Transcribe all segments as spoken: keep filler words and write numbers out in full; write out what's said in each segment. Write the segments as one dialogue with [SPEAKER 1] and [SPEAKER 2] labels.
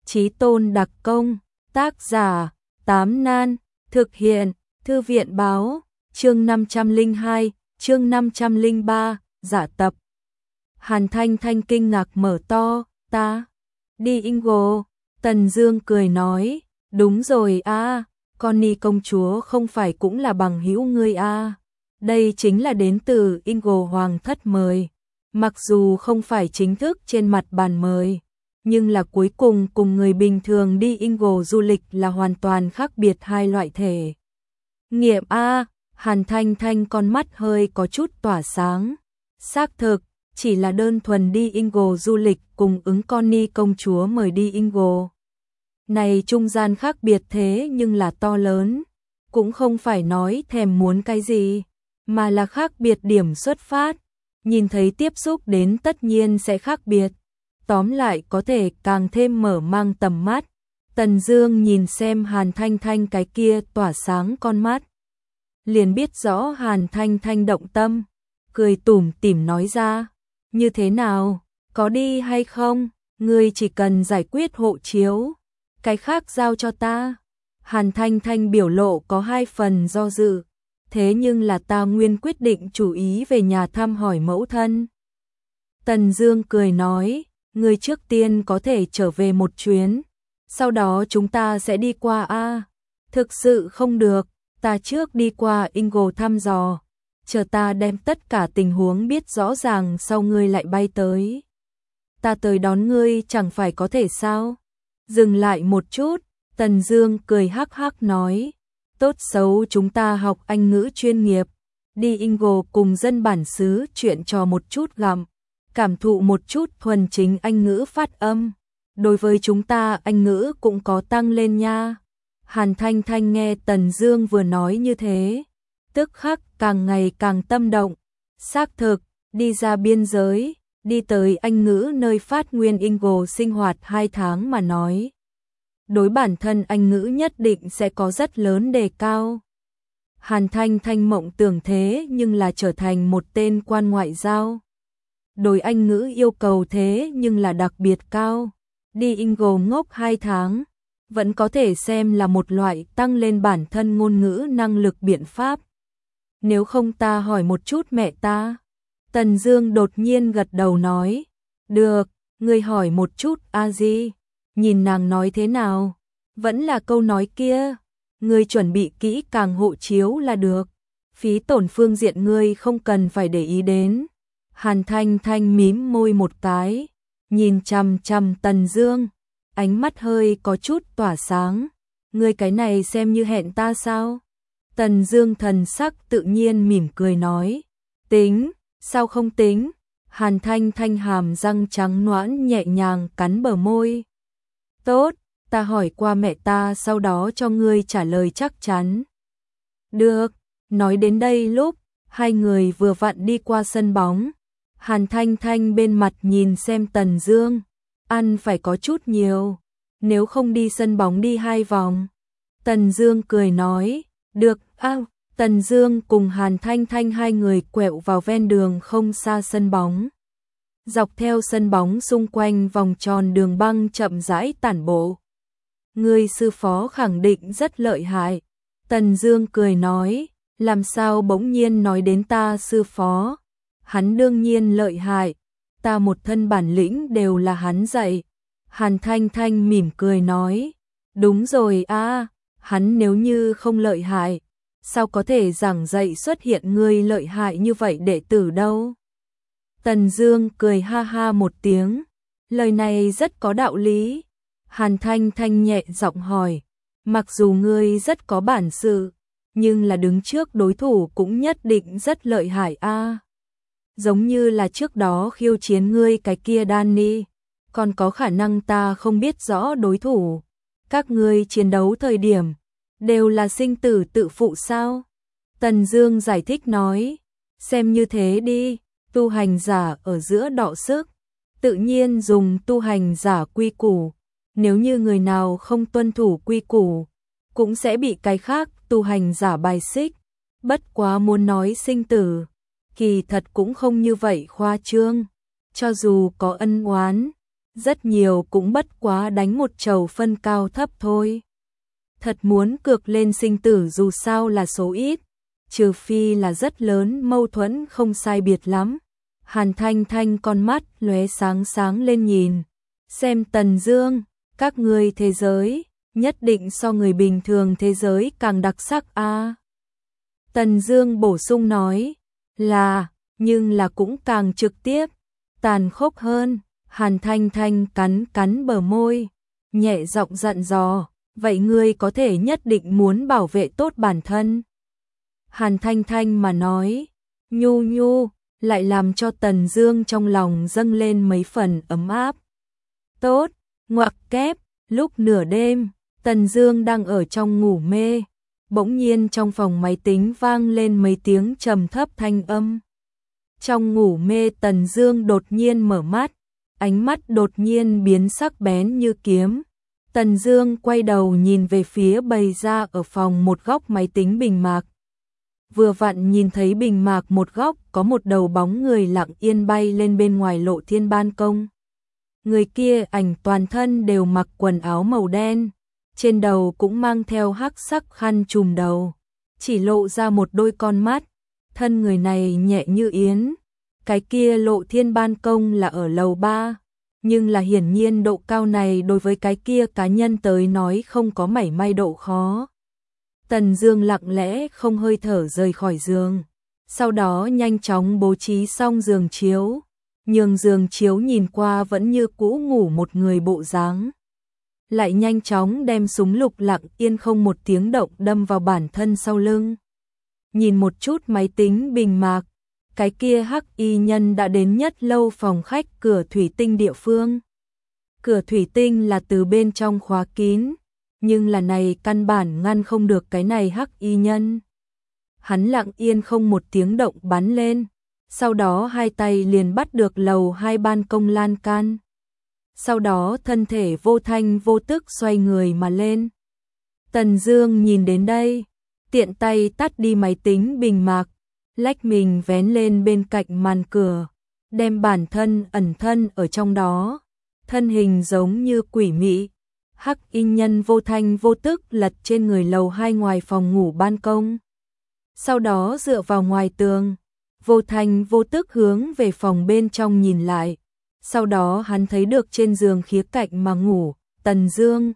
[SPEAKER 1] Chí tôn đặc công, tác giả, Tám Nan, thực hiện, Thư viện báo, chương năm trăm lẻ hai, chương năm trăm lẻ ba, giả tập. Hàn Thanh Thanh kinh ngạc mở to, ta, đi Ingo, Tần Dương cười nói, đúng rồi a, Connie công chúa không phải cũng là bằng hữu ngươi a, đây chính là đến từ Ingo hoàng thất mời, mặc dù không phải chính thức trên mặt bàn mời, nhưng là cuối cùng cùng người bình thường đi Ingo du lịch là hoàn toàn khác biệt hai loại thể. Nghiệm a, Hàn Thanh Thanh con mắt hơi có chút tỏa sáng, xác thực, chỉ là đơn thuần đi Ingo du lịch cùng ứng Connie công chúa mời đi Ingo. Này trung gian khác biệt thế nhưng là to lớn, cũng không phải nói thèm muốn cái gì, mà là khác biệt điểm xuất phát, nhìn thấy tiếp xúc đến tất nhiên sẽ khác biệt, tóm lại có thể càng thêm mở mang tầm mắt. Tần Dương nhìn xem Hàn Thanh Thanh cái kia tỏa sáng con mắt, liền biết rõ Hàn Thanh Thanh động tâm, cười tủm tỉm nói ra, như thế nào, có đi hay không, ngươi chỉ cần giải quyết hộ chiếu, cái khác giao cho ta. Hàn Thanh Thanh biểu lộ có hai phần do dự, thế nhưng là ta nguyên quyết định chủ ý về nhà thăm hỏi mẫu thân. Tần Dương cười nói, ngươi trước tiên có thể trở về một chuyến, sau đó chúng ta sẽ đi qua a. Thực sự không được, ta trước đi qua Ingo thăm dò, chờ ta đem tất cả tình huống biết rõ ràng sau ngươi lại bay tới. Ta tới đón ngươi chẳng phải có thể sao? Dừng lại một chút, Tần Dương cười hắc hắc nói, tốt xấu chúng ta học Anh ngữ chuyên nghiệp, đi Ingo cùng dân bản xứ chuyện trò một chút gặm, cảm thụ một chút thuần chính Anh ngữ phát âm, đối với chúng ta Anh ngữ cũng có tăng lên nha. Hàn Thanh Thanh nghe Tần Dương vừa nói như thế, tức khắc càng ngày càng tâm động, xác thực, đi ra biên giới, đi tới Anh ngữ nơi phát nguyên Ingo sinh hoạt hai tháng mà nói, đối bản thân Anh ngữ nhất định sẽ có rất lớn đề cao. Hàn Thanh Thanh mộng tưởng thế nhưng là trở thành một tên quan ngoại giao. Đối Anh ngữ yêu cầu thế nhưng là đặc biệt cao, đi Ingo ngốc hai tháng, vẫn có thể xem là một loại tăng lên bản thân ngôn ngữ năng lực biện pháp. Nếu không ta hỏi một chút mẹ ta. Tần Dương đột nhiên gật đầu nói, được, ngươi hỏi một chút a di, nhìn nàng nói thế nào. Vẫn là câu nói kia, ngươi chuẩn bị kỹ càng hộ chiếu là được, phí tổn phương diện ngươi không cần phải để ý đến. Hàn Thanh Thanh mím môi một cái, nhìn chằm chằm Tần Dương, ánh mắt hơi có chút tỏa sáng, ngươi cái này xem như hẹn ta sao? Tần Dương thần sắc tự nhiên mỉm cười nói, tính, sao không tính? Hàn Thanh Thanh hàm răng trắng nõn nhẹ nhàng cắn bờ môi. Tốt, ta hỏi qua mẹ ta sau đó cho ngươi trả lời chắc chắn. Được, nói đến đây lúc, hai người vừa vặn đi qua sân bóng. Hàn Thanh Thanh bên mặt nhìn xem Tần Dương, ăn phải có chút nhiều, nếu không đi sân bóng đi hai vòng. Tần Dương cười nói, được, a. Tần Dương cùng Hàn Thanh Thanh hai người quẹo vào ven đường không xa sân bóng. Dọc theo sân bóng xung quanh vòng tròn đường băng chậm rãi tản bộ. Ngươi sư phó khẳng định rất lợi hại. Tần Dương cười nói, làm sao bỗng nhiên nói đến ta sư phó? Hắn đương nhiên lợi hại, ta một thân bản lĩnh đều là hắn dạy. Hàn Thanh Thanh mỉm cười nói, đúng rồi a, hắn nếu như không lợi hại, sao có thể giảng dạy xuất hiện ngươi lợi hại như vậy đệ tử đâu? Tần Dương cười ha ha một tiếng, lời này rất có đạo lý. Hàn Thanh Thanh nhẹ giọng hỏi, mặc dù ngươi rất có bản sự, nhưng là đứng trước đối thủ cũng nhất định rất lợi hại a. Giống như là trước đó khiêu chiến ngươi cái kia Danny, còn có khả năng ta không biết rõ đối thủ. Các ngươi chiến đấu thời điểm đều là sinh tử tự phụ sao? Tần Dương giải thích nói, xem như thế đi, tu hành giả ở giữa đọ sức, tự nhiên dùng tu hành giả quy củ, nếu như người nào không tuân thủ quy củ, cũng sẽ bị cái khác tu hành giả bài xích. Bất quá muốn nói sinh tử, kỳ thật cũng không như vậy khoa trương, cho dù có ân oán, rất nhiều cũng bất quá đánh một chầu phân cao thấp thôi. Thật muốn cược lên sinh tử dù sao là số ít, trừ phi là rất lớn mâu thuẫn không sai biệt lắm. Hàn Thanh Thanh con mắt lóe sáng sáng lên nhìn, xem Tần Dương, các ngươi thế giới, nhất định so người bình thường thế giới càng đặc sắc a. À. Tần Dương bổ sung nói, là, nhưng là cũng càng trực tiếp, tàn khốc hơn. Hàn Thanh Thanh cắn cắn bờ môi, nhẹ giọng dặn dò, vậy ngươi có thể nhất định muốn bảo vệ tốt bản thân. Hàn Thanh Thanh mà nói, nhu nhu, lại làm cho Tần Dương trong lòng dâng lên mấy phần ấm áp. Tốt, ngoặc kép, lúc nửa đêm, Tần Dương đang ở trong ngủ mê, bỗng nhiên trong phòng máy tính vang lên mấy tiếng trầm thấp thanh âm. Trong ngủ mê Tần Dương đột nhiên mở mắt, ánh mắt đột nhiên biến sắc bén như kiếm. Tần Dương quay đầu nhìn về phía bày ra ở phòng một góc máy tính bình mạc. Vừa vặn nhìn thấy bình mạc một góc có một đầu bóng người lặng yên bay lên bên ngoài lộ thiên ban công. Người kia ảnh toàn thân đều mặc quần áo màu đen, trên đầu cũng mang theo hắc sắc khăn trùm đầu, chỉ lộ ra một đôi con mắt, thân người này nhẹ như yến. Cái kia lộ thiên ban công là ở lầu ba, nhưng là hiển nhiên độ cao này đối với cái kia cá nhân tới nói không có mảy may độ khó. Tần Dương lặng lẽ không hơi thở rời khỏi giường, sau đó nhanh chóng bố trí xong giường chiếu, nhường giường chiếu nhìn qua vẫn như cũ ngủ một người bộ dáng. Lại nhanh chóng đem súng lục lặng yên không một tiếng động đâm vào bản thân sau lưng. Nhìn một chút máy tính bình mạc, cái kia hắc y nhân đã đến nhất lâu phòng khách cửa thủy tinh địa phương. Cửa thủy tinh là từ bên trong khóa kín, nhưng là này căn bản ngăn không được cái này hắc y nhân. Hắn lặng yên không một tiếng động bắn lên, sau đó hai tay liền bắt được lầu hai ban công lan can. Sau đó thân thể vô thanh vô tức xoay người mà lên. Tần Dương nhìn đến đây, tiện tay tắt đi máy tính bình mạc, lách mình vén lên bên cạnh màn cửa, đem bản thân ẩn thân ở trong đó, thân hình giống như quỷ mị. Hắc y nhân vô thanh vô tức lật trên người lầu hai ngoài phòng ngủ ban công. Sau đó dựa vào ngoài tường, vô thanh vô tức hướng về phòng bên trong nhìn lại. Sau đó hắn thấy được trên giường khía cạnh mà ngủ, Tần Dương.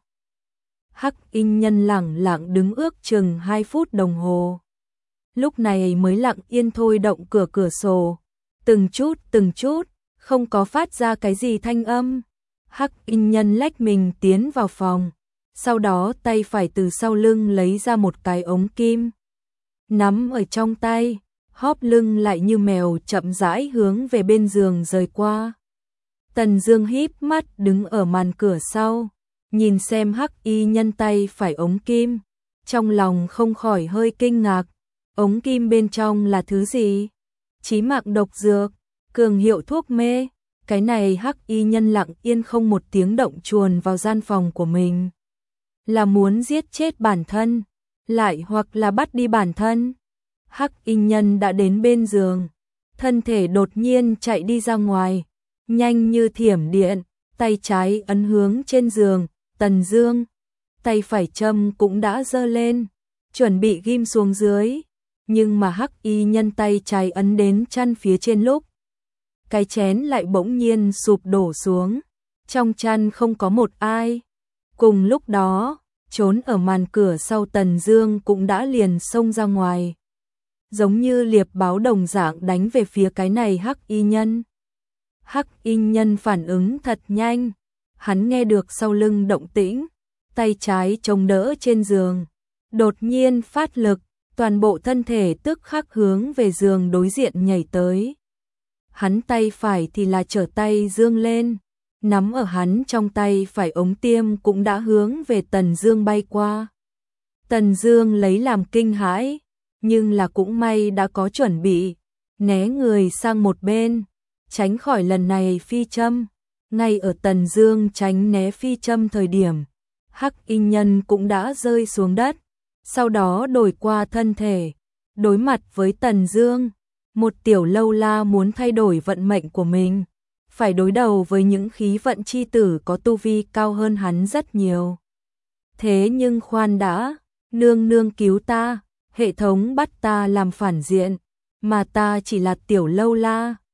[SPEAKER 1] Hắc y nhân lẳng lặng đứng ước chừng hai phút đồng hồ. Lúc này mới lặng yên thôi động cửa cửa sổ, từng chút từng chút, không có phát ra cái gì thanh âm. Hắc y nhân lách mình tiến vào phòng, sau đó tay phải từ sau lưng lấy ra một cái ống kim, nắm ở trong tay, hóp lưng lại như mèo chậm rãi hướng về bên giường rời qua. Tần Dương híp mắt đứng ở màn cửa sau, nhìn xem hắc y nhân tay phải ống kim, trong lòng không khỏi hơi kinh ngạc. Ống kim bên trong là thứ gì? Chí mạng độc dược, cường hiệu thuốc mê. Cái này hắc y nhân lặng yên không một tiếng động chuồn vào gian phòng của mình. Là muốn giết chết bản thân, lại hoặc là bắt đi bản thân. Hắc y nhân đã đến bên giường, thân thể đột nhiên chạy đi ra ngoài, nhanh như thiểm điện, tay trái ấn hướng trên giường, Tần Dương, tay phải châm cũng đã giơ lên, chuẩn bị ghim xuống dưới, nhưng mà hắc y nhân tay trái ấn đến chăn phía trên lúc, cái chén lại bỗng nhiên sụp đổ xuống, trong chăn không có một ai. Cùng lúc đó, trốn ở màn cửa sau Tần Dương cũng đã liền xông ra ngoài, giống như liệp báo đồng dạng đánh về phía cái này hắc y nhân. Hắc y nhân phản ứng thật nhanh, hắn nghe được sau lưng động tĩnh, tay trái chống đỡ trên giường, đột nhiên phát lực, toàn bộ thân thể tức khắc hướng về giường đối diện nhảy tới. Hắn tay phải thì là trở tay dương lên, nắm ở hắn trong tay phải ống tiêm cũng đã hướng về Tần Dương bay qua. Tần Dương lấy làm kinh hãi, nhưng là cũng may đã có chuẩn bị, né người sang một bên, tránh khỏi lần này phi châm. Ngay ở Tần Dương tránh né phi châm thời điểm, hắc y nhân cũng đã rơi xuống đất, sau đó đổi qua thân thể, đối mặt với Tần Dương. Một tiểu lâu la muốn thay đổi vận mệnh của mình, phải đối đầu với những khí vận chi tử có tu vi cao hơn hắn rất nhiều. Thế nhưng khoan đã, nương nương cứu ta, hệ thống bắt ta làm phản diện, mà ta chỉ là tiểu lâu la,